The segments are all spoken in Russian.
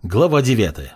Глава 9.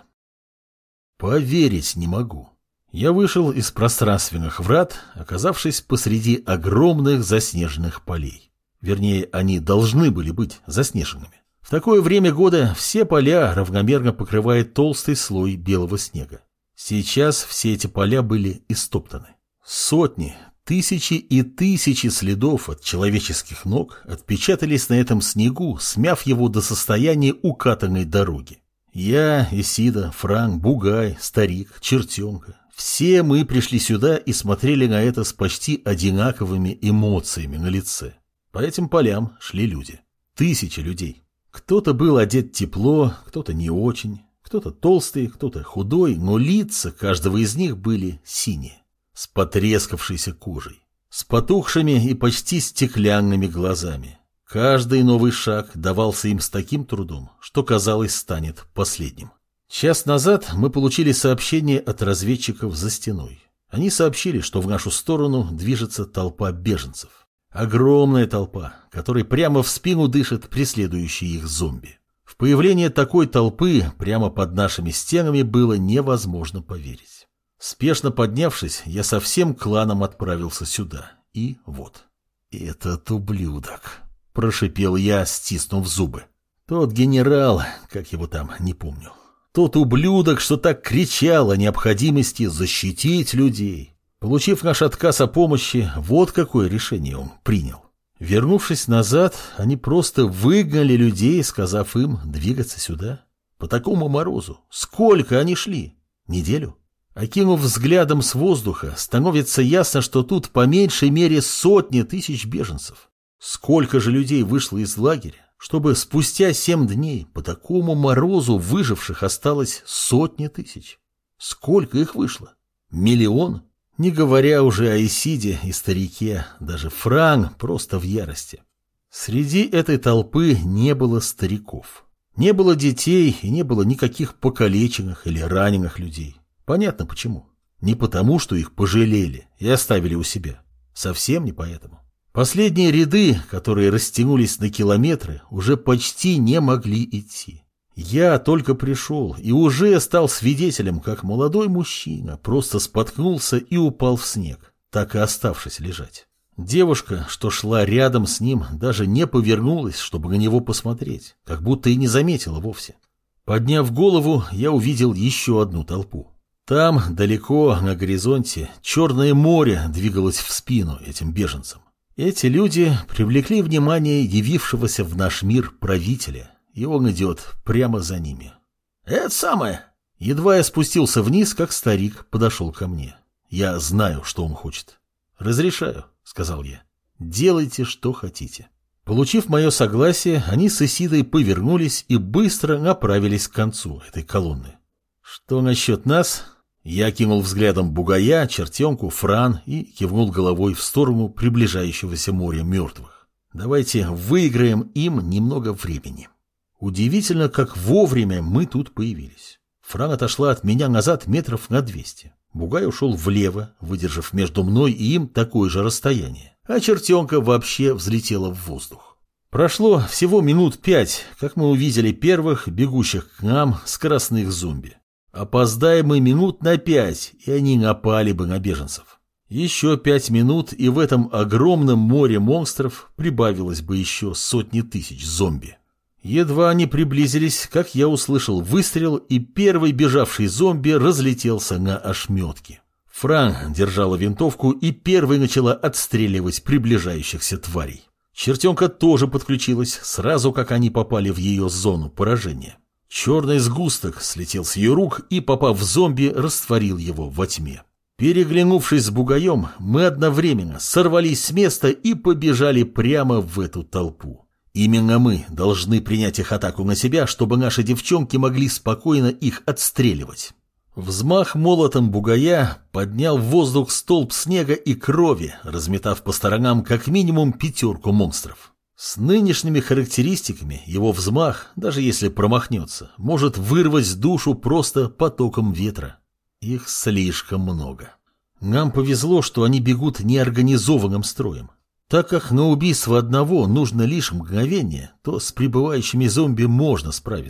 Поверить не могу. Я вышел из пространственных врат, оказавшись посреди огромных заснеженных полей. Вернее, они должны были быть заснеженными. В такое время года все поля равномерно покрывает толстый слой белого снега. Сейчас все эти поля были истоптаны. Сотни, тысячи и тысячи следов от человеческих ног отпечатались на этом снегу, смяв его до состояния укатанной дороги. Я, Исида, Франк, Бугай, Старик, Чертенка. Все мы пришли сюда и смотрели на это с почти одинаковыми эмоциями на лице. По этим полям шли люди. Тысячи людей. Кто-то был одет тепло, кто-то не очень, кто-то толстый, кто-то худой, но лица каждого из них были синие, с потрескавшейся кожей, с потухшими и почти стеклянными глазами. Каждый новый шаг давался им с таким трудом, что, казалось, станет последним. Час назад мы получили сообщение от разведчиков за стеной. Они сообщили, что в нашу сторону движется толпа беженцев. Огромная толпа, которой прямо в спину дышат преследующие их зомби. В появление такой толпы прямо под нашими стенами было невозможно поверить. Спешно поднявшись, я со всем кланом отправился сюда. И вот. Этот ублюдок. Прошипел я, стиснув зубы. Тот генерал, как его там, не помню. Тот ублюдок, что так кричал о необходимости защитить людей. Получив наш отказ о помощи, вот какое решение он принял. Вернувшись назад, они просто выгнали людей, сказав им двигаться сюда. По такому морозу. Сколько они шли? Неделю? Окинув взглядом с воздуха, становится ясно, что тут по меньшей мере сотни тысяч беженцев. Сколько же людей вышло из лагеря, чтобы спустя 7 дней по такому морозу выживших осталось сотни тысяч? Сколько их вышло? Миллион? Не говоря уже о Исиде и старике, даже Франк просто в ярости. Среди этой толпы не было стариков. Не было детей и не было никаких покалеченных или раненых людей. Понятно почему. Не потому, что их пожалели и оставили у себя. Совсем не поэтому. Последние ряды, которые растянулись на километры, уже почти не могли идти. Я только пришел и уже стал свидетелем, как молодой мужчина просто споткнулся и упал в снег, так и оставшись лежать. Девушка, что шла рядом с ним, даже не повернулась, чтобы на него посмотреть, как будто и не заметила вовсе. Подняв голову, я увидел еще одну толпу. Там, далеко на горизонте, Черное море двигалось в спину этим беженцам. Эти люди привлекли внимание явившегося в наш мир правителя, и он идет прямо за ними. «Это самое!» Едва я спустился вниз, как старик подошел ко мне. Я знаю, что он хочет. «Разрешаю», — сказал я. «Делайте, что хотите». Получив мое согласие, они с Исидой повернулись и быстро направились к концу этой колонны. «Что насчет нас?» Я кинул взглядом Бугая, Чертенку, Фран и кивнул головой в сторону приближающегося моря мертвых. Давайте выиграем им немного времени. Удивительно, как вовремя мы тут появились. Фран отошла от меня назад метров на 200. Бугай ушел влево, выдержав между мной и им такое же расстояние. А Чертенка вообще взлетела в воздух. Прошло всего минут 5, как мы увидели первых, бегущих к нам, скоростных зомби. Опоздаем мы минут на 5, и они напали бы на беженцев. Еще 5 минут, и в этом огромном море монстров прибавилось бы еще сотни тысяч зомби. Едва они приблизились, как я услышал выстрел, и первый бежавший зомби разлетелся на ошметки. Фран держала винтовку и первой начала отстреливать приближающихся тварей. Чертенка тоже подключилась, сразу как они попали в ее зону поражения. Черный сгусток слетел с ее рук и, попав в зомби, растворил его во тьме. Переглянувшись с Бугаем, мы одновременно сорвались с места и побежали прямо в эту толпу. Именно мы должны принять их атаку на себя, чтобы наши девчонки могли спокойно их отстреливать. Взмах молотом Бугая поднял в воздух столб снега и крови, разметав по сторонам как минимум 5 монстров. С нынешними характеристиками его взмах, даже если промахнется, может вырвать душу просто потоком ветра. Их слишком много. Нам повезло, что они бегут неорганизованным строем. Так как на убийство одного нужно лишь мгновение, то с прибывающими зомби можно справиться.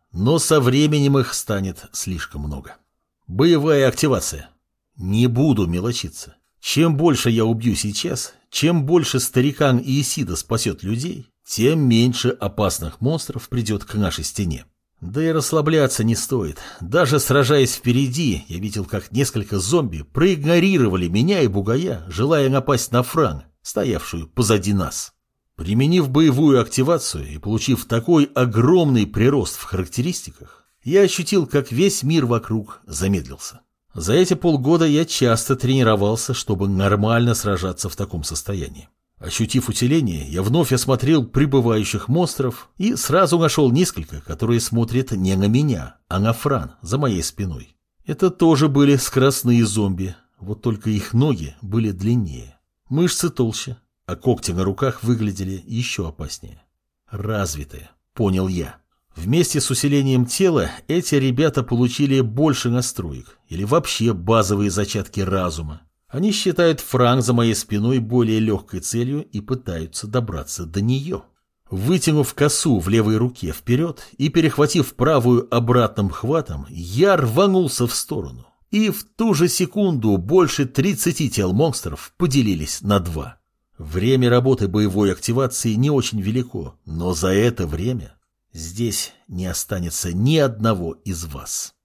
но со временем их станет слишком много. Боевая активация. Не буду мелочиться. Чем больше я убью сейчас, чем больше старикан и Исида спасет людей, тем меньше опасных монстров придет к нашей стене. Да и расслабляться не стоит. Даже сражаясь впереди, я видел, как несколько зомби проигнорировали меня и бугая, желая напасть на Фран, стоявшую позади нас. Применив боевую активацию и получив такой огромный прирост в характеристиках, я ощутил, как весь мир вокруг замедлился. За эти полгода я часто тренировался, чтобы нормально сражаться в таком состоянии. Ощутив усиление, я вновь осмотрел прибывающих монстров и сразу нашел несколько, которые смотрят не на меня, а на Фран за моей спиной. Это тоже были скоростные зомби, вот только их ноги были длиннее, мышцы толще, а когти на руках выглядели еще опаснее. Развитые, понял я. Вместе с усилением тела эти ребята получили больше настроек или вообще базовые зачатки разума. Они считают Фран за моей спиной более легкой целью и пытаются добраться до нее. Вытянув косу в левой руке вперед и перехватив правую обратным хватом, я рванулся в сторону. И в ту же секунду больше 30 тел монстров поделились на два. Время работы боевой активации не очень велико, но за это время здесь не останется ни одного из вас.